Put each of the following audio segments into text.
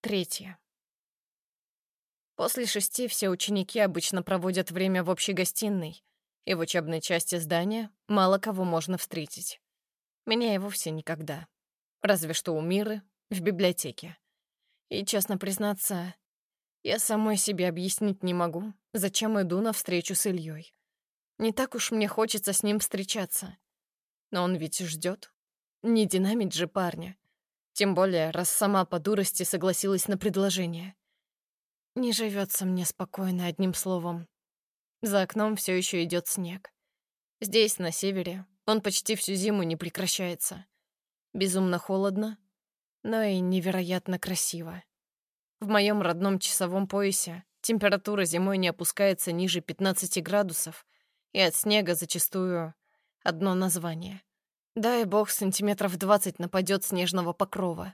3. После 6 все ученики обычно проводят время в общей гостиной, и в учебной части здания мало кого можно встретить. Меня и вовсе никогда. Разве что у Миры в библиотеке. И, честно признаться, я самой себе объяснить не могу, зачем иду на встречу с Ильей. Не так уж мне хочется с ним встречаться. Но он ведь ждет. Не динамить же парня. Тем более, раз сама по дурости согласилась на предложение. Не живется мне спокойно, одним словом. За окном все еще идет снег. Здесь, на севере, он почти всю зиму не прекращается. Безумно холодно, но и невероятно красиво. В моем родном часовом поясе температура зимой не опускается ниже 15 градусов, и от снега зачастую одно название. Дай бог, сантиметров 20 нападет снежного покрова.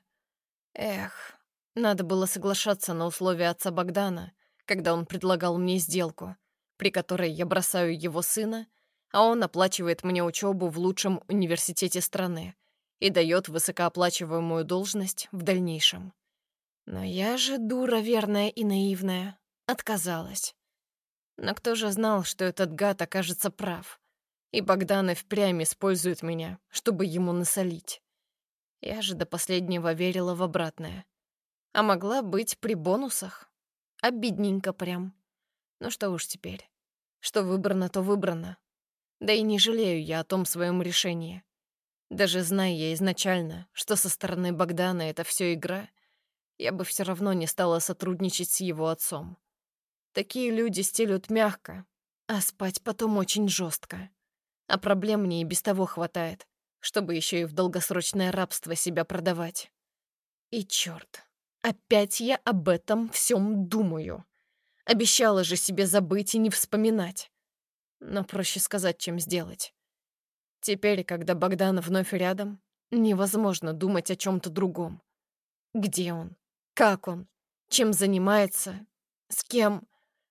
Эх, надо было соглашаться на условия отца Богдана, когда он предлагал мне сделку, при которой я бросаю его сына, а он оплачивает мне учебу в лучшем университете страны и дает высокооплачиваемую должность в дальнейшем. Но я же, дура верная и наивная, отказалась. Но кто же знал, что этот гад окажется прав, и Богдан и впрямь использует меня, чтобы ему насолить. Я же до последнего верила в обратное. А могла быть при бонусах. Обидненько прям. Ну что уж теперь. Что выбрано, то выбрано. Да и не жалею я о том своем решении. Даже зная я изначально, что со стороны Богдана это все игра, я бы все равно не стала сотрудничать с его отцом. Такие люди стелют мягко, а спать потом очень жестко. А проблем мне и без того хватает, чтобы еще и в долгосрочное рабство себя продавать. И черт, опять я об этом всем думаю. Обещала же себе забыть и не вспоминать. Но проще сказать, чем сделать. Теперь, когда Богдан вновь рядом, невозможно думать о чем-то другом. Где он? Как он? Чем занимается? С кем?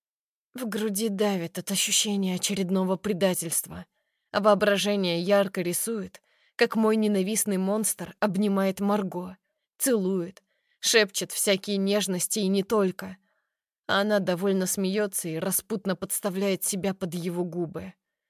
В груди давит от ощущения очередного предательства, а воображение ярко рисует, как мой ненавистный монстр обнимает Марго, целует, шепчет всякие нежности и не только. А она довольно смеется и распутно подставляет себя под его губы.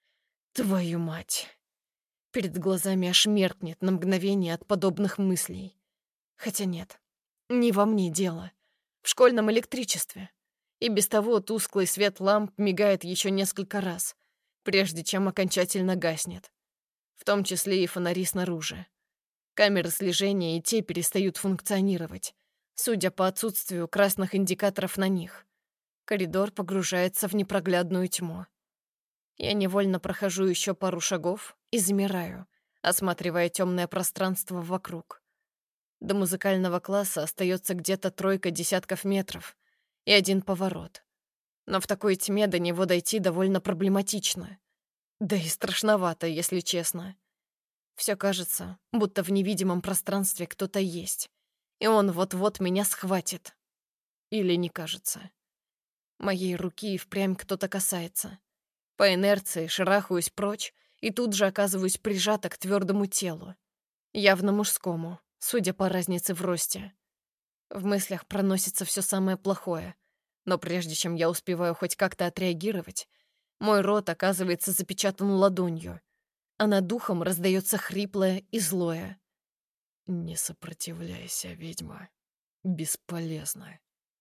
Твою мать! Перед глазами аж меркнет на мгновение от подобных мыслей. Хотя нет, не во мне дело. В школьном электричестве. И без того тусклый свет ламп мигает еще несколько раз, прежде чем окончательно гаснет. В том числе и фонари снаружи. Камеры слежения и те перестают функционировать, судя по отсутствию красных индикаторов на них. Коридор погружается в непроглядную тьму. Я невольно прохожу еще пару шагов и замираю, осматривая темное пространство вокруг. До музыкального класса остается где-то 3 десятков метров и один поворот. Но в такой тьме до него дойти довольно проблематично. Да и страшновато, если честно. Все кажется, будто в невидимом пространстве кто-то есть, и он вот-вот меня схватит. Или не кажется. Моей руки и впрямь кто-то касается. По инерции шарахаюсь прочь и тут же оказываюсь прижата к твердому телу. Явно мужскому, судя по разнице в росте. В мыслях проносится все самое плохое, но прежде чем я успеваю хоть как-то отреагировать, мой рот оказывается запечатан ладонью, а над духом раздается хриплое и злое. «Не сопротивляйся, ведьма. Бесполезно».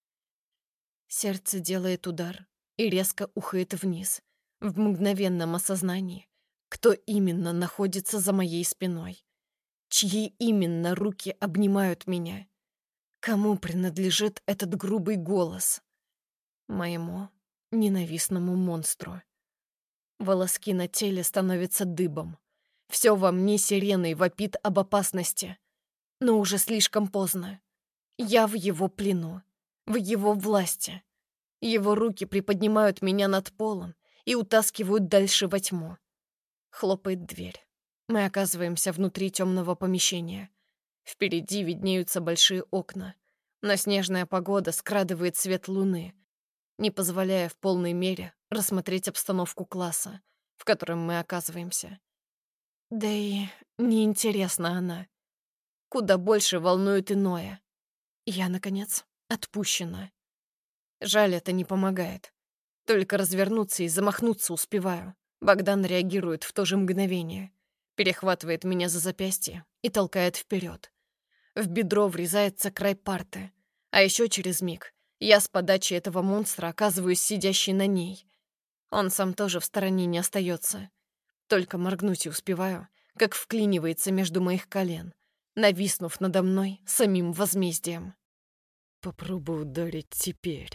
Сердце делает удар и резко ухает вниз, в мгновенном осознании, кто именно находится за моей спиной, чьи именно руки обнимают меня, кому принадлежит этот грубый голос. Моему ненавистному монстру. Волоски на теле становятся дыбом. Все во мне сиреной вопит об опасности. Но уже слишком поздно. Я в его плену, в его власти. Его руки приподнимают меня над полом и утаскивают дальше во тьму. Хлопает дверь. Мы оказываемся внутри темного помещения. Впереди виднеются большие окна, но снежная погода скрадывает свет луны, не позволяя в полной мере рассмотреть обстановку класса, в котором мы оказываемся. Да и неинтересна она. Куда больше волнует иное. Я, наконец, отпущена. Жаль, это не помогает. Только развернуться и замахнуться успеваю. Богдан реагирует в то же мгновение. Перехватывает меня за запястье и толкает вперед. В бедро врезается край парты. А еще через миг я с подачи этого монстра оказываюсь сидящей на ней. Он сам тоже в стороне не остается. Только моргнуть и успеваю, как вклинивается между моих колен, нависнув надо мной самим возмездием. Попробуй ударить теперь.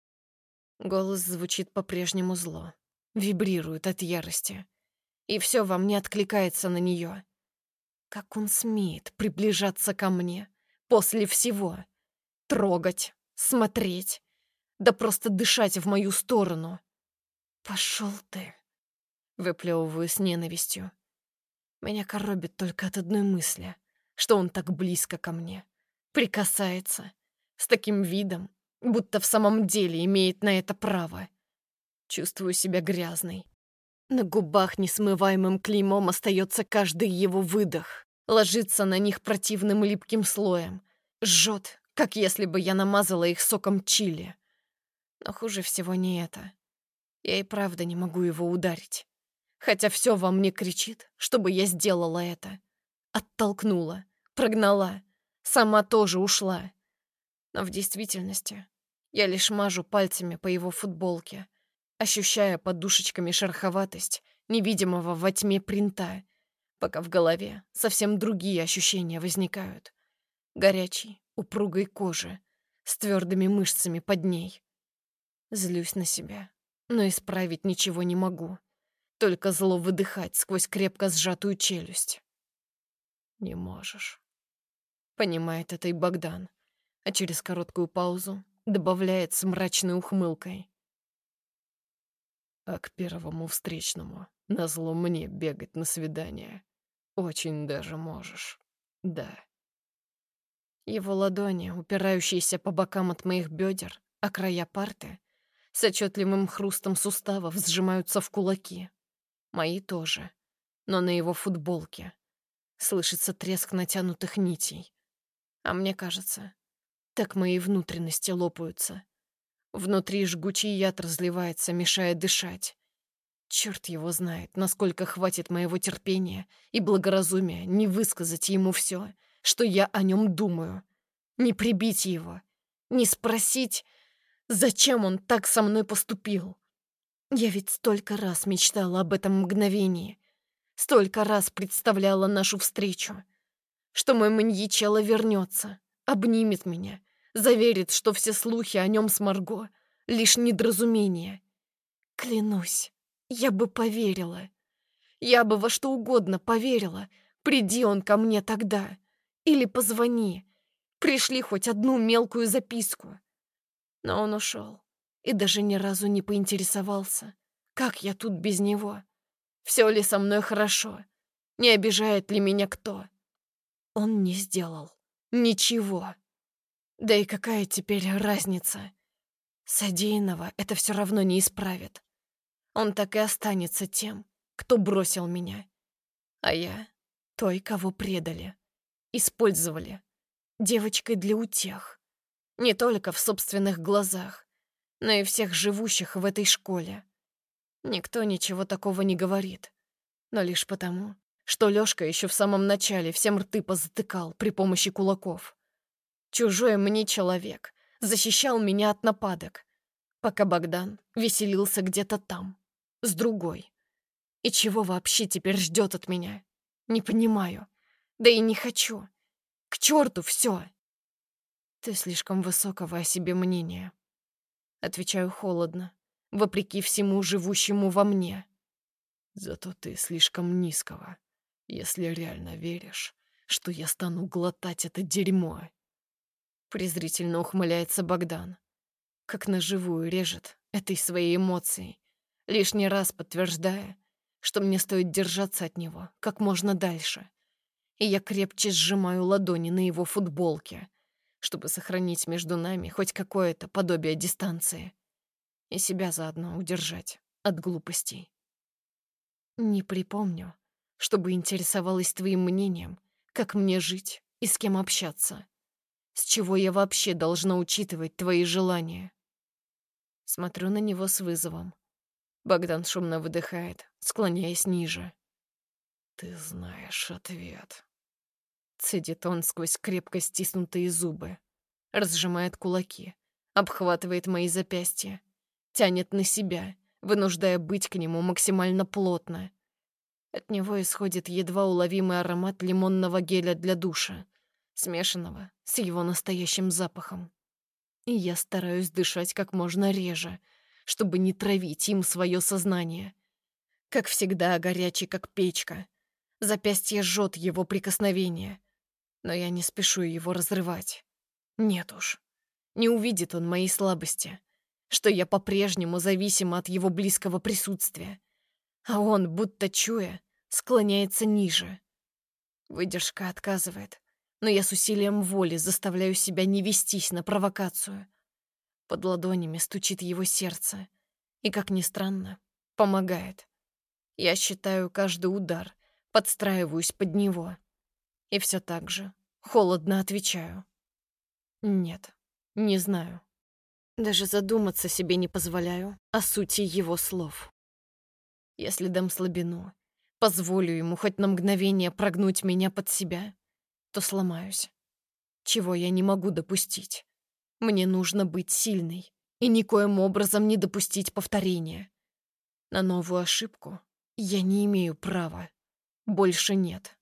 Голос звучит по-прежнему зло, вибрирует от ярости. И все во мне откликается на нее. Как он смеет приближаться ко мне после всего? Трогать, смотреть, да просто дышать в мою сторону. «Пошел ты!» — выплевываю с ненавистью. Меня коробит только от одной мысли, что он так близко ко мне, прикасается, с таким видом, будто в самом деле имеет на это право. Чувствую себя грязной. На губах несмываемым клеймом остается каждый его выдох, ложится на них противным липким слоем, жжет, как если бы я намазала их соком чили. Но хуже всего не это. Я и правда не могу его ударить. Хотя все во мне кричит, чтобы я сделала это. Оттолкнула, прогнала, сама тоже ушла. Но в действительности я лишь мажу пальцами по его футболке, ощущая подушечками шероховатость невидимого во тьме принта, пока в голове совсем другие ощущения возникают. Горячей, упругой кожи, с твердыми мышцами под ней. Злюсь на себя, но исправить ничего не могу. Только зло выдыхать сквозь крепко сжатую челюсть. Не можешь. Понимает это и Богдан, а через короткую паузу добавляет с мрачной ухмылкой. А к первому встречному назло мне бегать на свидание. Очень даже можешь. Да. Его ладони, упирающиеся по бокам от моих бедер, а края парты, с отчетливым хрустом суставов сжимаются в кулаки. Мои тоже, но на его футболке. Слышится треск натянутых нитей. А мне кажется, так мои внутренности лопаются. Внутри жгучий яд разливается, мешая дышать. Черт его знает, насколько хватит моего терпения и благоразумия не высказать ему все, что я о нем думаю. Не прибить его, не спросить, зачем он так со мной поступил. Я ведь столько раз мечтала об этом мгновении, столько раз представляла нашу встречу, что мой маньячелло вернется, обнимет меня, заверит, что все слухи о нем с Марго — лишь недоразумение. Клянусь, я бы поверила. Я бы во что угодно поверила, приди он ко мне тогда. Или позвони. Пришли хоть одну мелкую записку. Но он ушел и даже ни разу не поинтересовался, как я тут без него. Все ли со мной хорошо? Не обижает ли меня кто? Он не сделал ничего. Да и какая теперь разница? Содеянного это все равно не исправит. Он так и останется тем, кто бросил меня. А я — той, кого предали, использовали, девочкой для утех. Не только в собственных глазах, но и всех живущих в этой школе. Никто ничего такого не говорит, но лишь потому, что Лёшка еще в самом начале всем рты позатыкал при помощи кулаков. Чужой мне человек защищал меня от нападок, пока Богдан веселился где-то там, с другой. И чего вообще теперь ждет от меня? Не понимаю. Да и не хочу. К черту все. Ты слишком высокого о себе мнения. Отвечаю холодно, вопреки всему живущему во мне. Зато ты слишком низкого, если реально веришь, что я стану глотать это дерьмо. Презрительно ухмыляется Богдан. Как наживую режет этой своей эмоцией, лишний раз подтверждая, что мне стоит держаться от него как можно дальше. И я крепче сжимаю ладони на его футболке, чтобы сохранить между нами хоть какое-то подобие дистанции и себя заодно удержать от глупостей. Не припомню, чтобы интересовалась твоим мнением, как мне жить и с кем общаться. С чего я вообще должна учитывать твои желания? Смотрю на него с вызовом. Богдан шумно выдыхает, склоняясь ниже. «Ты знаешь ответ». Цедит он сквозь крепко стиснутые зубы. Разжимает кулаки, обхватывает мои запястья, тянет на себя, вынуждая быть к нему максимально плотно. От него исходит едва уловимый аромат лимонного геля для душа, смешанного с его настоящим запахом. И я стараюсь дышать как можно реже, чтобы не травить им свое сознание. Как всегда, горячий, как печка. Запястье жжет его прикосновение, но я не спешу его разрывать. Нет уж, не увидит он моей слабости, что я по-прежнему зависима от его близкого присутствия, а он, будто чуя, склоняется ниже. Выдержка отказывает, но я с усилием воли заставляю себя не вестись на провокацию. Под ладонями стучит его сердце, и, как ни странно, помогает. Я считаю каждый удар, подстраиваюсь под него. И все так же холодно отвечаю. Нет, не знаю. Даже задуматься себе не позволяю о сути его слов. Если дам слабину, позволю ему хоть на мгновение прогнуть меня под себя, то сломаюсь. Чего я не могу допустить. Мне нужно быть сильной и никоим образом не допустить повторения. На новую ошибку я не имею права. Больше нет.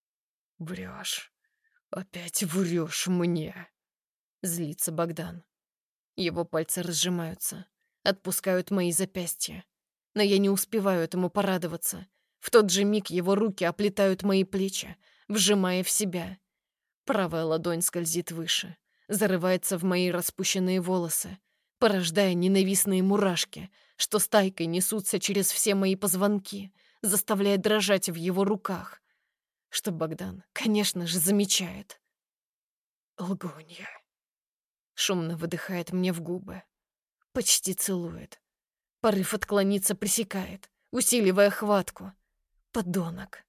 «Врешь. Опять врешь мне», — злится Богдан. Его пальцы разжимаются, отпускают мои запястья. Но я не успеваю этому порадоваться. В тот же миг его руки оплетают мои плечи, вжимая в себя. Правая ладонь скользит выше, зарывается в мои распущенные волосы, порождая ненавистные мурашки, что стайкой несутся через все мои позвонки, заставляя дрожать в его руках. Что Богдан, конечно же, замечает. «Лгунья». Шумно выдыхает мне в губы. Почти целует. Порыв отклониться пресекает, усиливая хватку. Подонок.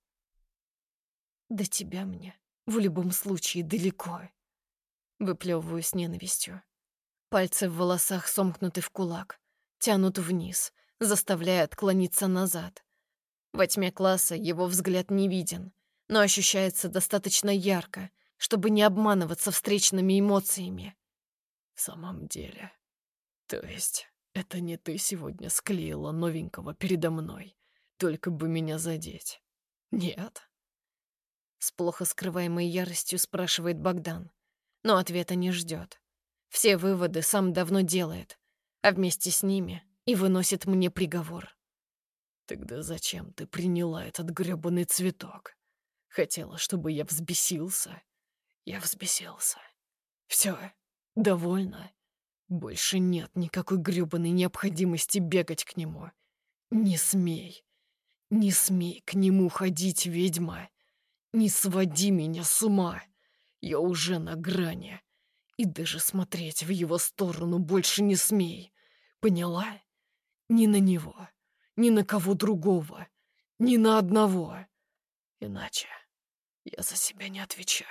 До тебя мне в любом случае далеко. Выплевываю с ненавистью. Пальцы в волосах сомкнуты в кулак, тянут вниз, заставляя отклониться назад. Во тьме класса его взгляд не виден, но ощущается достаточно ярко, чтобы не обманываться встречными эмоциями. «В самом деле. То есть, это не ты сегодня склеила новенького передо мной, только бы меня задеть? Нет?» С плохо скрываемой яростью спрашивает Богдан, но ответа не ждет. Все выводы сам давно делает, а вместе с ними и выносит мне приговор. «Тогда зачем ты приняла этот грёбаный цветок? Хотела, чтобы я взбесился? Я взбесился. Все, довольно. Больше нет никакой грёбаной необходимости бегать к нему. Не смей. Не смей к нему ходить, ведьма. Не своди меня с ума. Я уже на грани. И даже смотреть в его сторону больше не смей. Поняла? Ни на него, ни на кого другого, ни на одного. Иначе я за себя не отвечаю».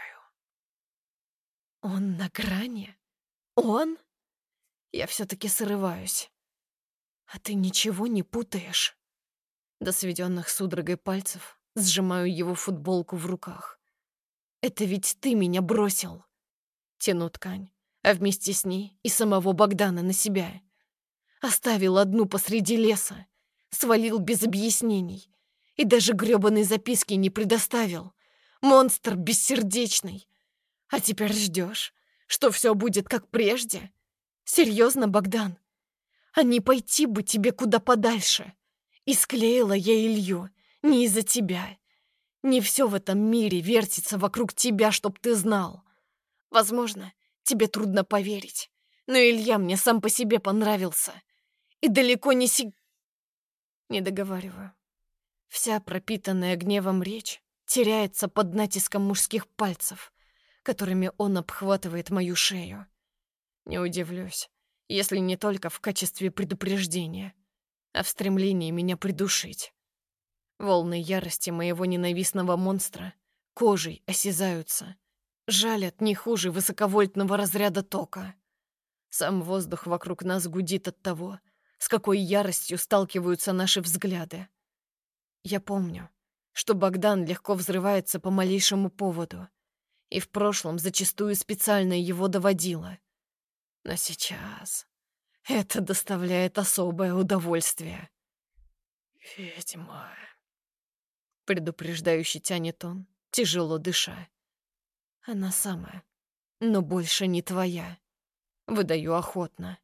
Он на грани? Он? Я все-таки срываюсь. А ты ничего не путаешь? До сведенных судорогой пальцев сжимаю его футболку в руках. Это ведь ты меня бросил. Тяну ткань, а вместе с ней и самого Богдана на себя. Оставил одну посреди леса, свалил без объяснений и даже грёбаной записки не предоставил. Монстр бессердечный. А теперь ждешь, что все будет как прежде? Серьезно, Богдан? А не пойти бы тебе куда подальше? И склеила я Илью не из-за тебя. Не все в этом мире вертится вокруг тебя, чтоб ты знал. Возможно, тебе трудно поверить, но Илья мне сам по себе понравился. И далеко не Не договариваю. Вся пропитанная гневом речь теряется под натиском мужских пальцев, которыми он обхватывает мою шею. Не удивлюсь, если не только в качестве предупреждения, а в стремлении меня придушить. Волны ярости моего ненавистного монстра кожей осязаются, жалят не хуже высоковольтного разряда тока. Сам воздух вокруг нас гудит от того, с какой яростью сталкиваются наши взгляды. Я помню, что Богдан легко взрывается по малейшему поводу, и в прошлом зачастую специально его доводила. Но сейчас это доставляет особое удовольствие. «Ведьма», — предупреждающе тянет он, тяжело дыша. Она самая, но больше не твоя. Выдаю охотно.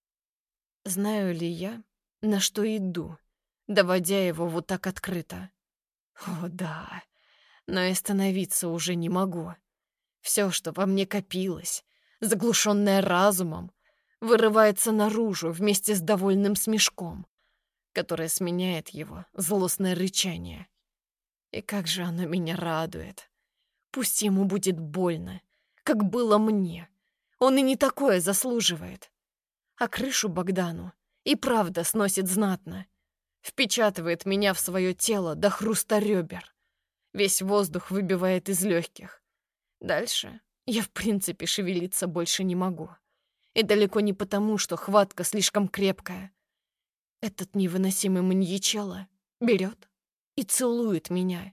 Знаю ли я, на что иду, доводя его вот так открыто? О, да, но и остановиться уже не могу. Все, что во мне копилось, заглушенное разумом, вырывается наружу вместе с довольным смешком, которое сменяет его злостное рычание. И как же оно меня радует. Пусть ему будет больно, как было мне. Он и не такое заслуживает. А крышу Богдану и правда сносит знатно. Впечатывает меня в свое тело до хруста ребер. Весь воздух выбивает из легких. Дальше я в принципе шевелиться больше не могу. И далеко не потому, что хватка слишком крепкая. Этот невыносимый маньячелло берет и целует меня.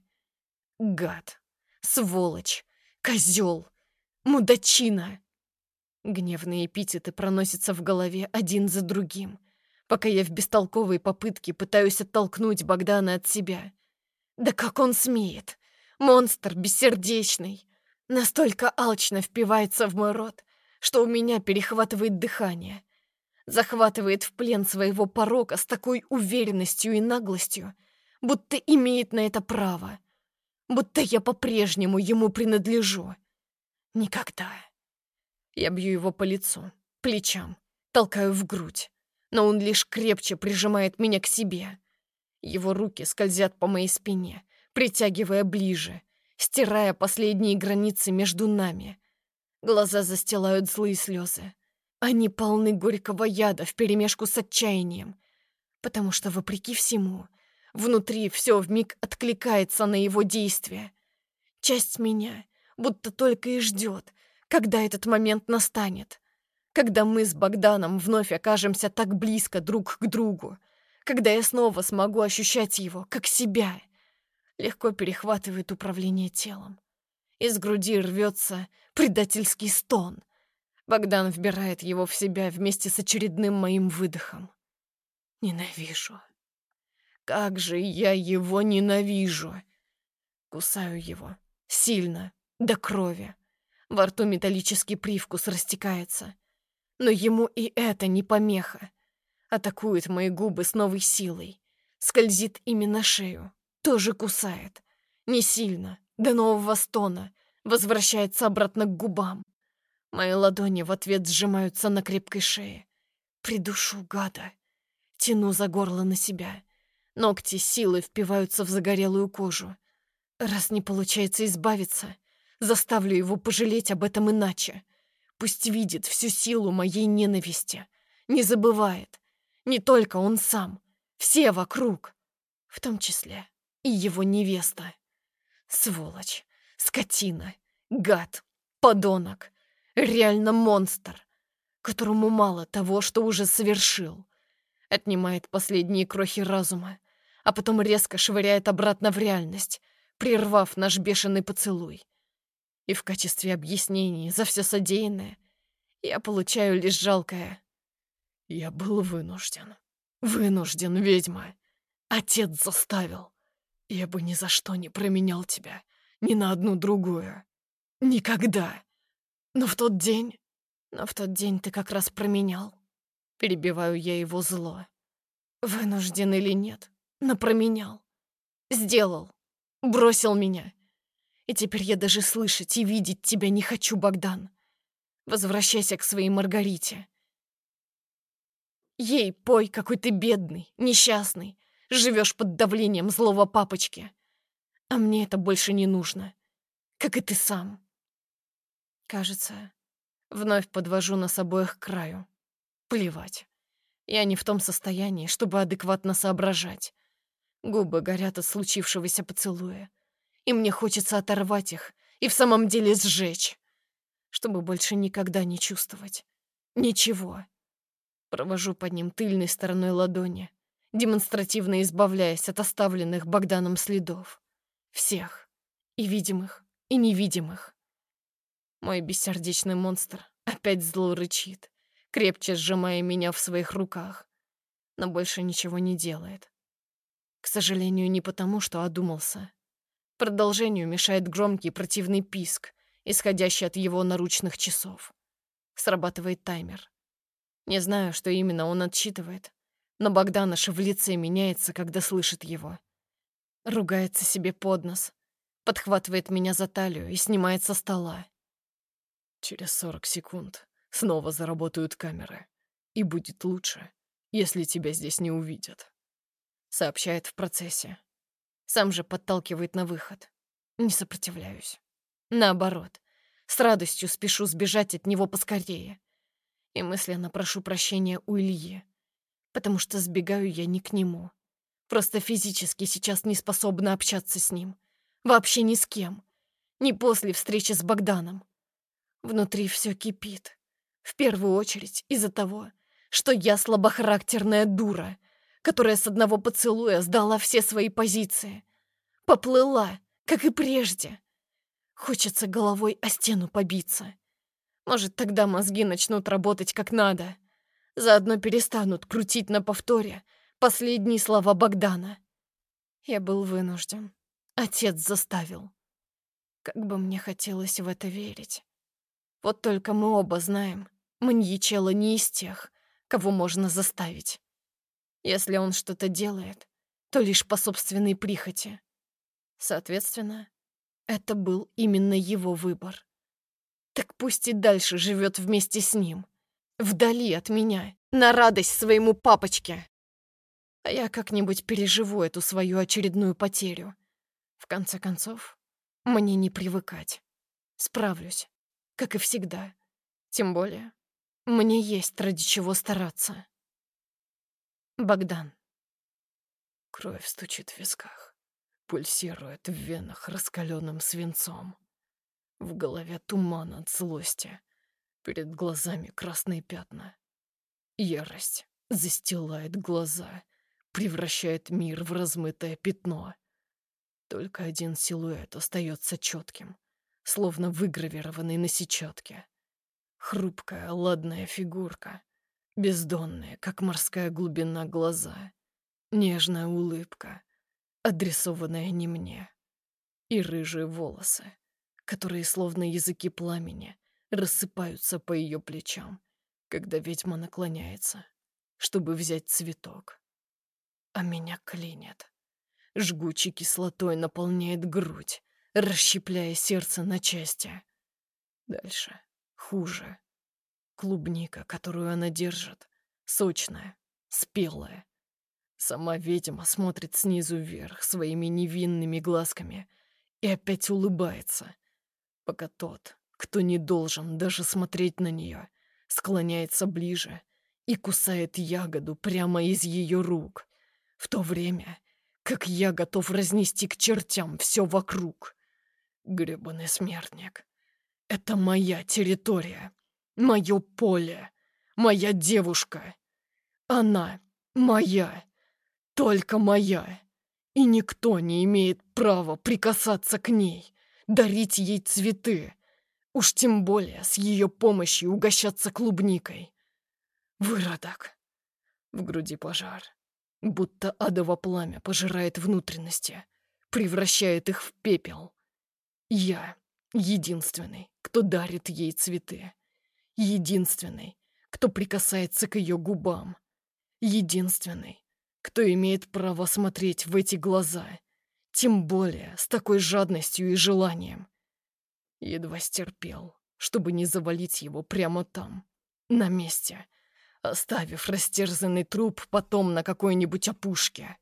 Гад, сволочь, козел, мудачина. Гневные эпитеты проносятся в голове один за другим, пока я в бестолковой попытке пытаюсь оттолкнуть Богдана от себя. Да как он смеет? Монстр бессердечный. Настолько алчно впивается в мой рот, что у меня перехватывает дыхание. Захватывает в плен своего порока с такой уверенностью и наглостью, будто имеет на это право. Будто я по-прежнему ему принадлежу. Никогда. Я бью его по лицу, плечам, толкаю в грудь, но он лишь крепче прижимает меня к себе. Его руки скользят по моей спине, притягивая ближе, стирая последние границы между нами. Глаза застилают злые слезы. Они полны горького яда вперемешку с отчаянием, потому что, вопреки всему, внутри все вмиг откликается на его действия. Часть меня будто только и ждет, когда этот момент настанет, когда мы с Богданом вновь окажемся так близко друг к другу, когда я снова смогу ощущать его, как себя. Легко перехватывает управление телом. Из груди рвется предательский стон. Богдан вбирает его в себя вместе с очередным моим выдохом. Ненавижу. Как же я его ненавижу! Кусаю его. Сильно. До крови. Во рту металлический привкус растекается. Но ему и это не помеха. Атакует мои губы с новой силой. Скользит ими на шею. Тоже кусает. Не сильно. До нового стона. Возвращается обратно к губам. Мои ладони в ответ сжимаются на крепкой шее. Придушу гада. Тяну за горло на себя. Ногти силой впиваются в загорелую кожу. Раз не получается избавиться, заставлю его пожалеть об этом иначе. Пусть видит всю силу моей ненависти. Не забывает. Не только он сам. Все вокруг. В том числе и его невеста. Сволочь. Скотина. Гад. Подонок. Реально монстр, которому мало того, что уже совершил. Отнимает последние крохи разума, а потом резко швыряет обратно в реальность, прервав наш бешеный поцелуй. И в качестве объяснений за все содеянное я получаю лишь жалкое: «Я был вынужден. вынужден, ведьма. Отец заставил. Я бы ни за что не променял тебя ни на одну другую. Никогда. Но в тот день ты как раз променял. Перебиваю я его зло. Вынужден или нет, но променял. Сделал. Бросил меня. И теперь я даже слышать и видеть тебя не хочу, Богдан. Возвращайся к своей Маргарите. Ей пой, какой ты бедный, несчастный. Живешь под давлением злого папочки. А мне это больше не нужно. Как и ты сам. Кажется, вновь подвожу нас обоих к краю. Плевать. Я не в том состоянии, чтобы адекватно соображать. Губы горят от случившегося поцелуя. И мне хочется оторвать их и в самом деле сжечь. чтобы больше никогда не чувствовать. Ничего. Провожу под ним тыльной стороной ладони, демонстративно избавляясь от оставленных Богданом следов. Всех. И видимых, и невидимых. Мой бессердечный монстр опять зло рычит, крепче сжимая меня в своих руках, но больше ничего не делает. К сожалению, не потому, что одумался. Продолжению мешает громкий противный писк, исходящий от его наручных часов. Срабатывает таймер. Не знаю, что именно он отсчитывает, но Богдан аж в лице меняется, когда слышит его. Ругается себе под нос, подхватывает меня за талию и снимает со стола. Через 40 секунд снова заработают камеры. И будет лучше, если тебя здесь не увидят. Сообщает в процессе. Сам же подталкивает на выход. Не сопротивляюсь. Наоборот, с радостью спешу сбежать от него поскорее. И мысленно прошу прощения у Ильи, потому что сбегаю я не к нему. Просто физически сейчас не способна общаться с ним. Вообще ни с кем. Ни после встречи с Богданом. Внутри все кипит. В первую очередь из-за того, что я слабохарактерная дура, которая с одного поцелуя сдала все свои позиции. Поплыла, как и прежде. Хочется головой о стену побиться. Может, тогда мозги начнут работать как надо. Заодно перестанут крутить на повторе последние слова Богдана. Я был вынужден. Отец заставил. Как бы мне хотелось в это верить. Вот только мы оба знаем, маньячелло не из тех, кого можно заставить. Если он что-то делает, то лишь по собственной прихоти. Соответственно, это был именно его выбор. Так пусть и дальше живет вместе с ним, вдали от меня, на радость своему папочке. А я как-нибудь переживу эту свою очередную потерю. В конце концов, мне не привыкать. Справлюсь, как и всегда. Тем более, мне есть ради чего стараться. Богдан. Кровь стучит в висках, пульсирует в венах раскаленным свинцом. В голове туман от злости, перед глазами красные пятна. Ярость застилает глаза, превращает мир в размытое пятно. Только один силуэт остается четким, словно выгравированный на сетчатке. Хрупкая, ладная фигурка, бездонная, как морская глубина, глаза, нежная улыбка, адресованная не мне, и рыжие волосы, которые, словно языки пламени, рассыпаются по ее плечам, когда ведьма наклоняется, чтобы взять цветок. А меня клинит. Жгучей кислотой наполняет грудь, расщепляя сердце на части. Дальше хуже. Клубника, которую она держит, сочная, спелая. Сама ведьма смотрит снизу вверх своими невинными глазками и опять улыбается, пока тот, кто не должен даже смотреть на нее, склоняется ближе и кусает ягоду прямо из ее рук, в то время как я готов разнести к чертям все вокруг. Гребаный смертник. Это моя территория, мое поле, моя девушка. Она моя, только моя. И никто не имеет права прикасаться к ней, дарить ей цветы, уж тем более с ее помощью угощаться клубникой. Выродок. В груди пожар. Будто адово пламя пожирает внутренности, превращает их в пепел. Я единственный, кто дарит ей цветы. Единственный, кто прикасается к ее губам. Единственный, кто имеет право смотреть в эти глаза, тем более с такой жадностью и желанием. Едва стерпел, чтобы не завалить его прямо там, на месте, оставив растерзанный труп потом на какой-нибудь опушке.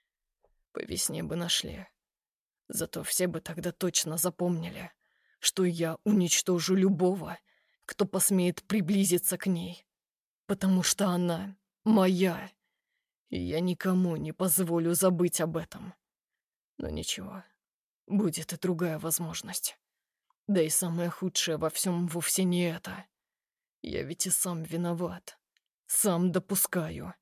По весне бы нашли. Зато все бы тогда точно запомнили, что я уничтожу любого, кто посмеет приблизиться к ней, потому что она моя, и я никому не позволю забыть об этом. Но ничего, будет и другая возможность. Да и самое худшее во всем вовсе не это. Я ведь и сам виноват. Сам допускаю.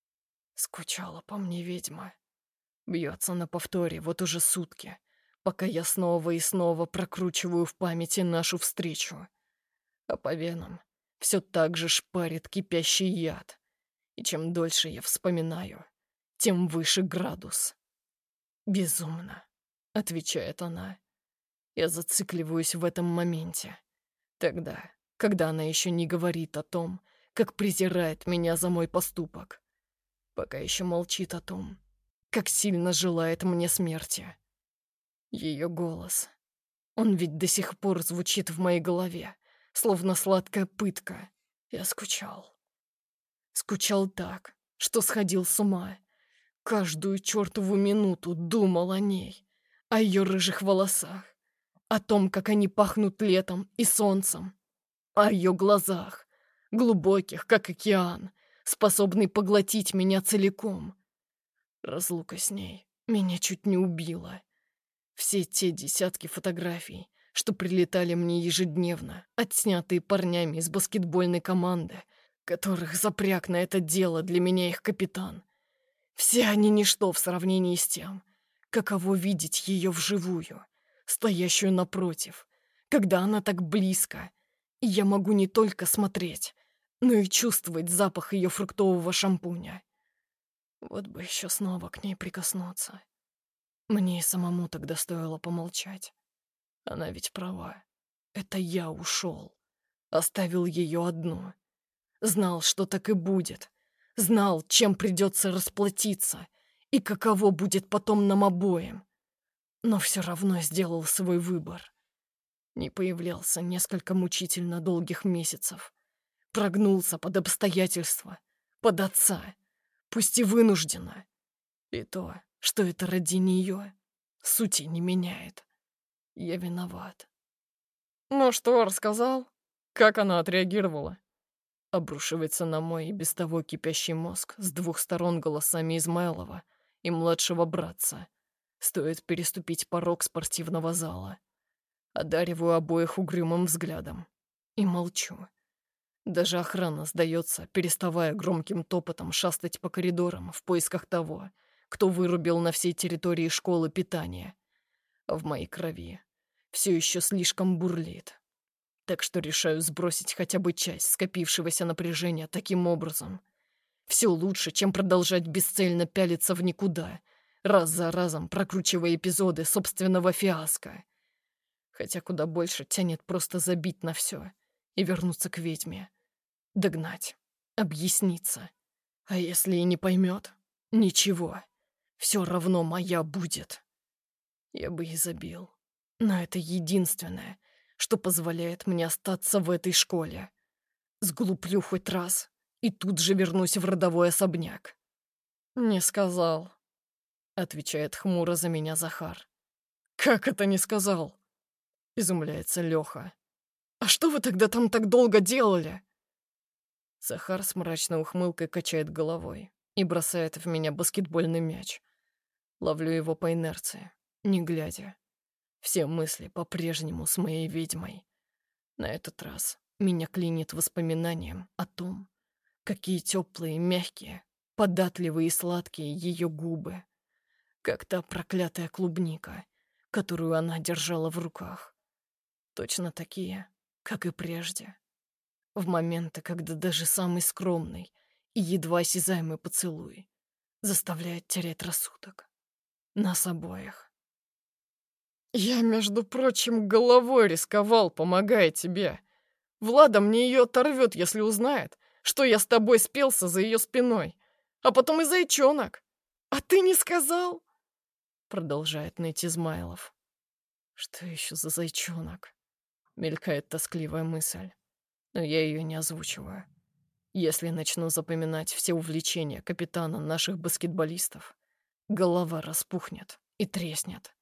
Скучала по мне ведьма. Бьется на повторе вот уже сутки, пока я снова и снова прокручиваю в памяти нашу встречу. А по венам все так же шпарит кипящий яд. И чем дольше я вспоминаю, тем выше градус. «Безумно», — отвечает она. Я зацикливаюсь в этом моменте. Тогда, когда она еще не говорит о том, как презирает меня за мой поступок. Пока еще молчит о том, как сильно желает мне смерти. Ее голос. Он ведь до сих пор звучит в моей голове, словно сладкая пытка. Я скучал. Скучал так, что сходил с ума. Каждую чертову минуту думал о ней, о ее рыжих волосах, о том, как они пахнут летом и солнцем, о ее глазах, глубоких, как океан, способный поглотить меня целиком. Разлука с ней меня чуть не убила. Все те десятки фотографий, что прилетали мне ежедневно, отснятые парнями из баскетбольной команды, которых запряг на это дело для меня их капитан. Все они ничто в сравнении с тем, каково видеть ее вживую, стоящую напротив, когда она так близко, и я могу не только смотреть, но и чувствовать запах ее фруктового шампуня. Вот бы еще снова к ней прикоснуться. Мне и самому тогда стоило помолчать. Она ведь права. Это я ушел. Оставил ее одну. Знал, что так и будет. Знал, чем придется расплатиться и каково будет потом нам обоим. Но все равно сделал свой выбор. Не появлялся несколько мучительно долгих месяцев. Прогнулся под обстоятельства, под отца, пусть и вынужденно. И то, что это ради нее, сути не меняет. Я виноват. Ну что, рассказал? Как она отреагировала? Обрушивается на мой и без того кипящий мозг с двух сторон голосами Измайлова и младшего братца. Стоит переступить порог спортивного зала. Одариваю обоих угрюмым взглядом. И молчу. Даже охрана сдается, переставая громким топотом шастать по коридорам в поисках того, кто вырубил на всей территории школы питание. А в моей крови все еще слишком бурлит. Так что решаю сбросить хотя бы часть скопившегося напряжения таким образом. Все лучше, чем продолжать бесцельно пялиться в никуда, раз за разом прокручивая эпизоды собственного фиаско. Хотя куда больше тянет просто забить на все и вернуться к ведьме. Догнать, объясниться. А если и не поймет, ничего, все равно моя будет. Я бы и забил. Но это единственное, что позволяет мне остаться в этой школе. Сглуплю хоть раз, и тут же вернусь в родовой особняк. Не сказал, отвечает хмуро за меня Захар. как это не сказал? Изумляется Леха. А что вы тогда там так долго делали? Захар с мрачной ухмылкой качает головой и бросает в меня баскетбольный мяч. Ловлю его по инерции, не глядя. Все мысли по-прежнему с моей ведьмой. На этот раз меня клинит воспоминанием о том, какие теплые, мягкие, податливые и сладкие ее губы. Как та проклятая клубника, которую она держала в руках. Точно такие, как и прежде. В моменты, когда даже самый скромный и едва осязаемый поцелуй заставляет терять рассудок. Нас обоих. Я, между прочим, головой рисковал, помогая тебе. Влада мне ее оторвет, если узнает, что я с тобой спелся за ее спиной. А потом и зайчонок. А ты не сказал? Продолжает ныть Измайлов. Что еще за зайчонок? Мелькает тоскливая мысль. Но я ее не озвучиваю. Если начну запоминать все увлечения капитана наших баскетболистов, голова распухнет и треснет.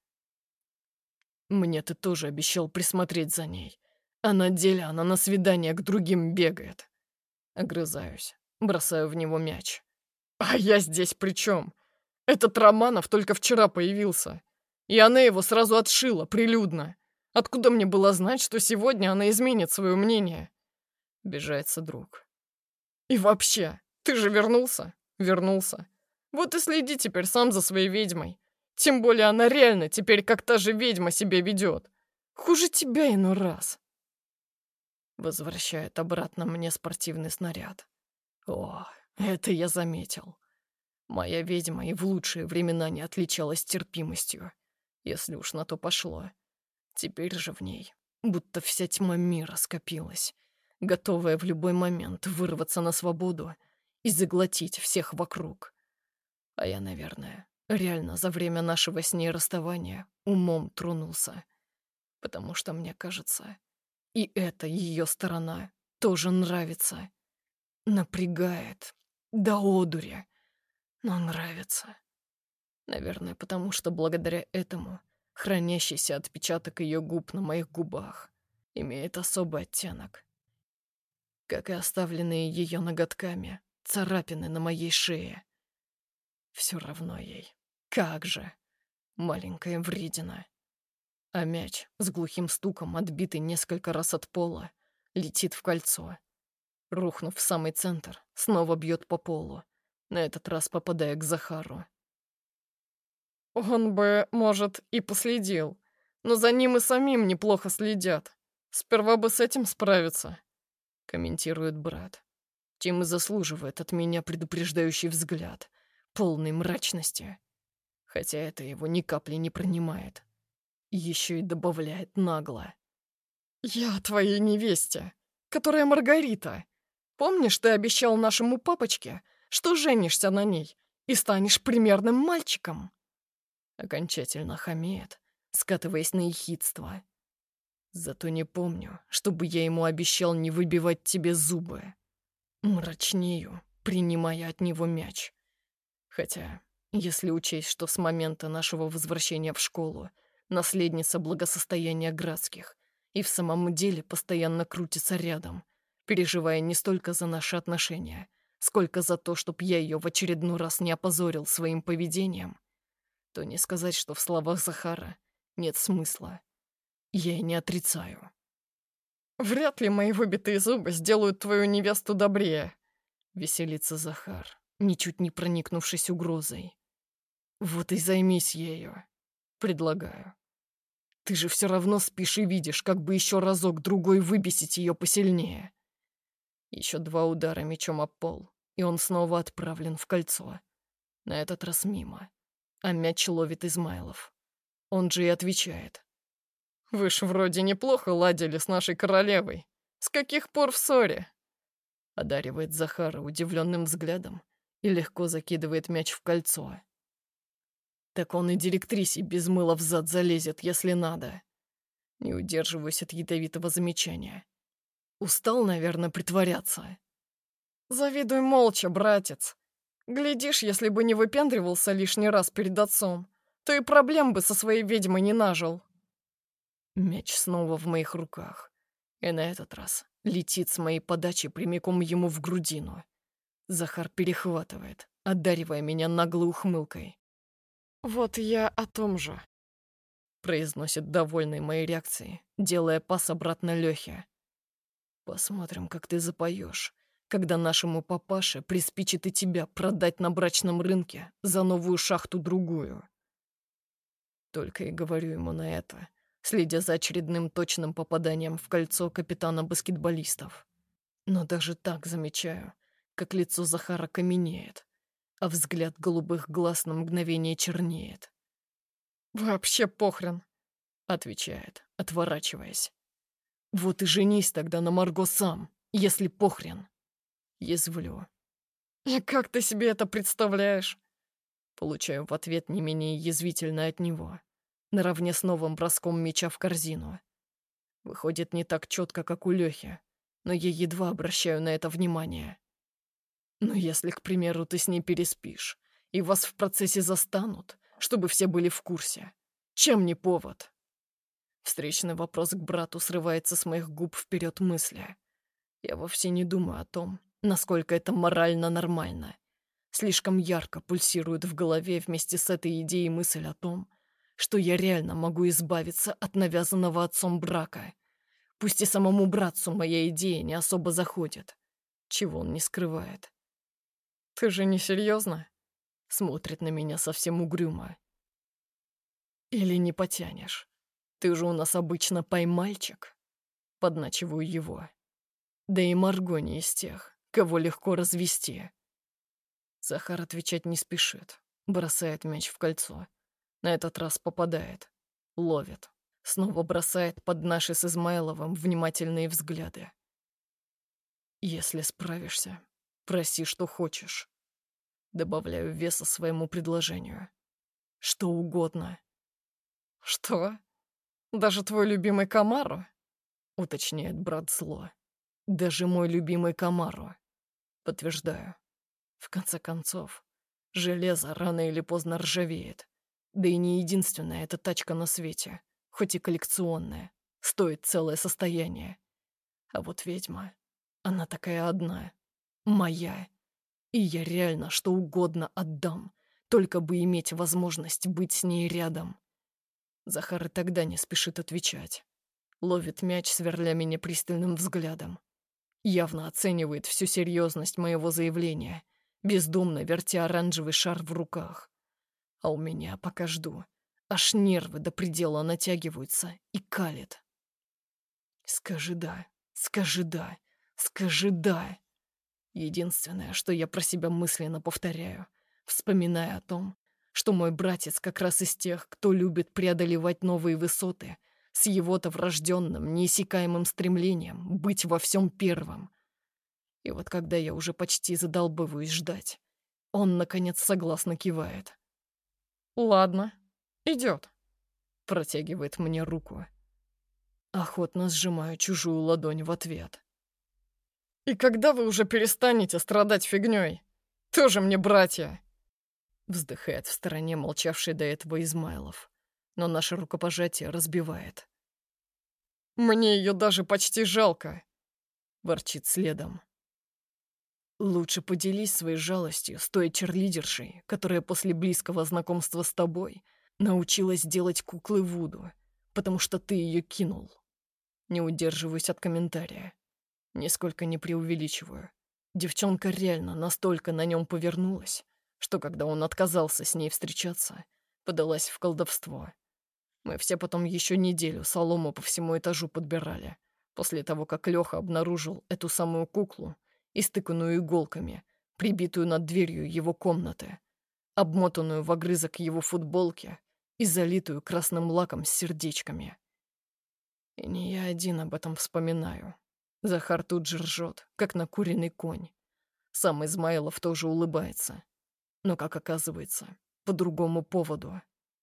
Мне ты тоже обещал присмотреть за ней, а на деле она на свидание к другим бегает. Огрызаюсь, бросаю в него мяч. А я здесь при чем? Этот Романов только вчера появился. И она его сразу отшила, прилюдно. Откуда мне было знать, что сегодня она изменит свое мнение? Обижается друг. И вообще, ты же вернулся? Вернулся. Вот и следи теперь сам за своей ведьмой. Тем более она реально теперь как та же ведьма себя ведет. Хуже тебя иной раз. Возвращает обратно мне спортивный снаряд. О, это я заметил. Моя ведьма и в лучшие времена не отличалась терпимостью, если уж на то пошло. Теперь же в ней будто вся тьма мира скопилась, готовая в любой момент вырваться на свободу и заглотить всех вокруг. А я, наверное, реально за время нашего с ней расставания умом тронулся, потому что, мне кажется, и эта ее сторона тоже нравится. Напрягает, до одури, но нравится. Наверное, потому что благодаря этому хранящийся отпечаток ее губ на моих губах имеет особый оттенок, как и оставленные ее ноготками царапины на моей шее. Все равно ей. Как же, маленькая вредина. А мяч с глухим стуком, отбитый несколько раз от пола, летит в кольцо. Рухнув в самый центр, снова бьет по полу, на этот раз попадая к Захару. Он бы, может, и последил, но за ним и самим неплохо следят. Сперва бы с этим справиться, комментирует брат, чем и заслуживает от меня предупреждающий взгляд, полный мрачности. Хотя это его ни капли не принимает. Еще и добавляет нагло. «Я твоей невесте, которая Маргарита. Помнишь, ты обещал нашему папочке, что женишься на ней и станешь примерным мальчиком?» Окончательно хамеет, скатываясь на ехидство. Зато не помню, чтобы я ему обещал не выбивать тебе зубы. Мрачнею, принимая от него мяч. Хотя, если учесть, что с момента нашего возвращения в школу наследница благосостояния Градских и в самом деле постоянно крутится рядом, переживая не столько за наши отношения, сколько за то, чтоб я ее в очередной раз не опозорил своим поведением, то не сказать, что в словах Захара нет смысла. Я и не отрицаю. «Вряд ли мои выбитые зубы сделают твою невесту добрее», — веселится Захар, ничуть не проникнувшись угрозой. «Вот и займись ею», — предлагаю. «Ты же все равно спишь и видишь, как бы еще разок-другой выбесить ее посильнее». Еще 2 удара мечом об пол, и он снова отправлен в кольцо. На этот раз мимо. А мяч ловит Измайлов. Он же и отвечает. «Вы ж вроде неплохо ладили с нашей королевой. С каких пор в ссоре?» Одаривает Захара удивленным взглядом и легко закидывает мяч в кольцо. Так он и директрисе без мыла в зад залезет, если надо. Не удерживаюсь от ядовитого замечания. Устал, наверное, притворяться. «Завидуй молча, братец. Глядишь, если бы не выпендривался лишний раз перед отцом, то и проблем бы со своей ведьмой не нажил». Мяч снова в моих руках, и на этот раз летит с моей подачи прямиком ему в грудину. Захар перехватывает, одаривая меня наглой ухмылкой. «Вот я о том же», — произносит довольный моей реакцией, делая пас обратно Лёхе. «Посмотрим, как ты запоешь, когда нашему папаше приспичит и тебя продать на брачном рынке за новую шахту-другую». Только и говорю ему на это, следя за очередным точным попаданием в кольцо капитана баскетболистов. Но даже так замечаю, как лицо Захара каменеет, а взгляд голубых глаз на мгновение чернеет. «Вообще похрен», — отвечает, отворачиваясь. «Вот и женись тогда на Марго сам, если похрен». Язвлю. «И как ты себе это представляешь?» Получаю в ответ не менее язвительно от него, наравне с новым броском мяча в корзину. Выходит не так четко, как у Лёхи, но я едва обращаю на это внимание. Но если, к примеру, ты с ней переспишь, и вас в процессе застанут, чтобы все были в курсе, чем не повод? Встречный вопрос к брату срывается с моих губ вперед мысли. Я вовсе не думаю о том, насколько это морально нормально. Слишком ярко пульсирует в голове вместе с этой идеей мысль о том, что я реально могу избавиться от навязанного отцом брака. Пусть и самому братцу моя идея не особо заходит, чего он не скрывает. Ты же не серьезно? Смотрит на меня совсем угрюмо. Или не потянешь? Ты же у нас обычно поймальчик. Подначиваю его. Да и Марго не из тех, кого легко развести. Захар отвечать не спешит. Бросает мяч в кольцо. На этот раз попадает. Ловит. Снова бросает под наши с Измайловым внимательные взгляды. Если справишься, проси, что хочешь. Добавляю веса своему предложению. Что угодно. Что? Даже твой любимый Камаро? Уточняет брат зло. Даже мой любимый Камаро. Подтверждаю. В конце концов, железо рано или поздно ржавеет. Да и не единственная эта тачка на свете, хоть и коллекционная, стоит целое состояние. А вот ведьма, она такая одна, моя. И я реально что угодно отдам, только бы иметь возможность быть с ней рядом. Захар и тогда не спешит отвечать. Ловит мяч, сверля меня пристальным взглядом. Явно оценивает всю серьезность моего заявления, бездумно вертя оранжевый шар в руках. А у меня, пока жду, аж нервы до предела натягиваются и калит. Скажи «да», скажи «да», скажи «да». Единственное, что я про себя мысленно повторяю, вспоминая о том, что мой братец как раз из тех, кто любит преодолевать новые высоты, с его-то врожденным, неиссякаемым стремлением быть во всем первым. И вот когда я уже почти задолбываюсь ждать, он, наконец, согласно кивает. Ладно, идет. Протягивает мне руку. Охотно сжимаю чужую ладонь в ответ. И когда вы уже перестанете страдать фигней? Тоже мне братья. Вздыхает в стороне молчавший до этого Измайлов, но наше рукопожатие разбивает. Мне ее даже почти жалко. Ворчит следом. Лучше поделись своей жалостью с той черлидершей, которая после близкого знакомства с тобой научилась делать куклы Вуду, потому что ты ее кинул. Не удерживаюсь от комментария. Нисколько не преувеличиваю. Девчонка реально настолько на нем повернулась, что когда он отказался с ней встречаться, подалась в колдовство. Мы все потом еще неделю солому по всему этажу подбирали, после того, как Леха обнаружил эту самую куклу, истыканную иголками, прибитую над дверью его комнаты, обмотанную в огрызок его футболки и залитую красным лаком с сердечками. И не я один об этом вспоминаю. Захар тут же ржет, как накуренный конь. Сам Измайлов тоже улыбается. Но, как оказывается, по другому поводу.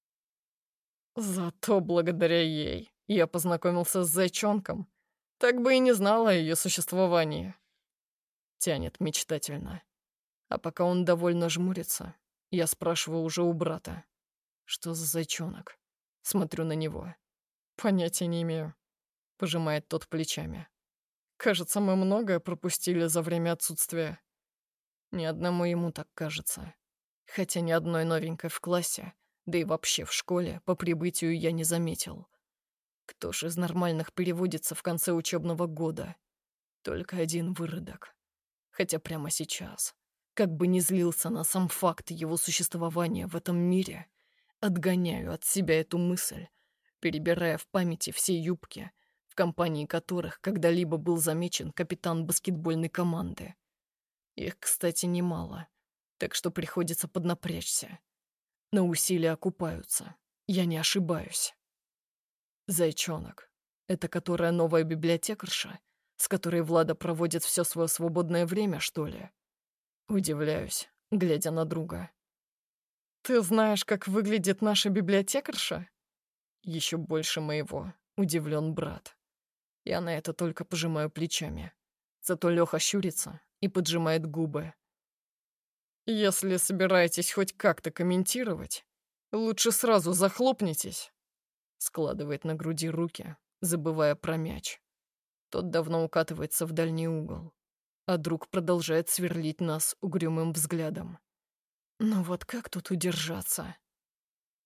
Зато благодаря ей я познакомился с зайчонком. Так бы и не знала о ее существовании. Тянет мечтательно. А пока он довольно жмурится, я спрашиваю уже у брата. Что за зайчонок? Смотрю на него. Понятия не имею. Пожимает тот плечами. Кажется, мы многое пропустили за время отсутствия. Ни одному ему так кажется. Хотя ни одной новенькой в классе, да и вообще в школе, по прибытию я не заметил. Кто ж из нормальных переводится в конце учебного года? Только один выродок. Хотя прямо сейчас, как бы ни злился на сам факт его существования в этом мире, отгоняю от себя эту мысль, перебирая в памяти все юбки, в компании которых когда-либо был замечен капитан баскетбольной команды. Их, кстати, немало, так что приходится поднапрячься. Но усилия окупаются, я не ошибаюсь. Зайчонок. Это которая новая библиотекарша, с которой Влада проводит все свое свободное время, что ли? Удивляюсь, глядя на друга. Ты знаешь, как выглядит наша библиотекарша? Еще больше моего удивлен брат. Я на это только пожимаю плечами. Зато Леха щурится и поджимает губы. Если собираетесь хоть как-то комментировать, лучше сразу захлопнитесь. Складывает на груди руки, забывая про мяч. Тот давно укатывается в дальний угол, а друг продолжает сверлить нас угрюмым взглядом. Ну вот как тут удержаться?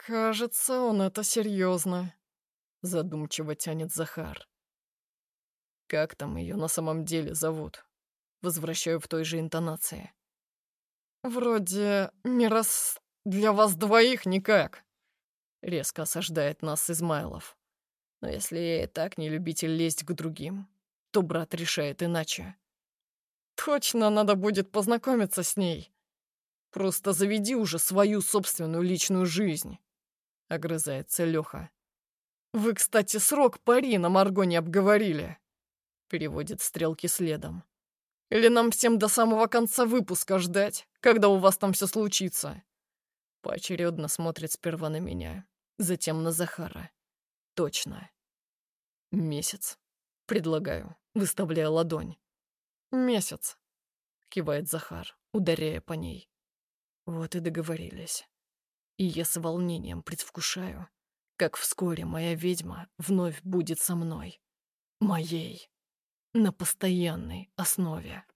Кажется, он это серьезно. Задумчиво тянет Захар. Как там ее на самом деле зовут? Возвращаю в той же интонации. Вроде Мирос для вас двоих никак. Резко осаждает нас Измайлов. Но если я и так не любитель лезть к другим, то брат решает иначе. Точно надо будет познакомиться с ней. Просто заведи уже свою собственную личную жизнь. Огрызается Лёха. Вы, кстати, срок пари на Марго не обговорили. Переводит стрелки следом. Или нам всем до самого конца выпуска ждать, когда у вас там все случится? Поочередно смотрит сперва на меня, затем на Захара. Точно. Месяц. Предлагаю, выставляя ладонь. Месяц. Кивает Захар, ударяя по ней. Вот и договорились. И я с волнением предвкушаю, как вскоре моя ведьма вновь будет со мной. Моей. На постоянной основе.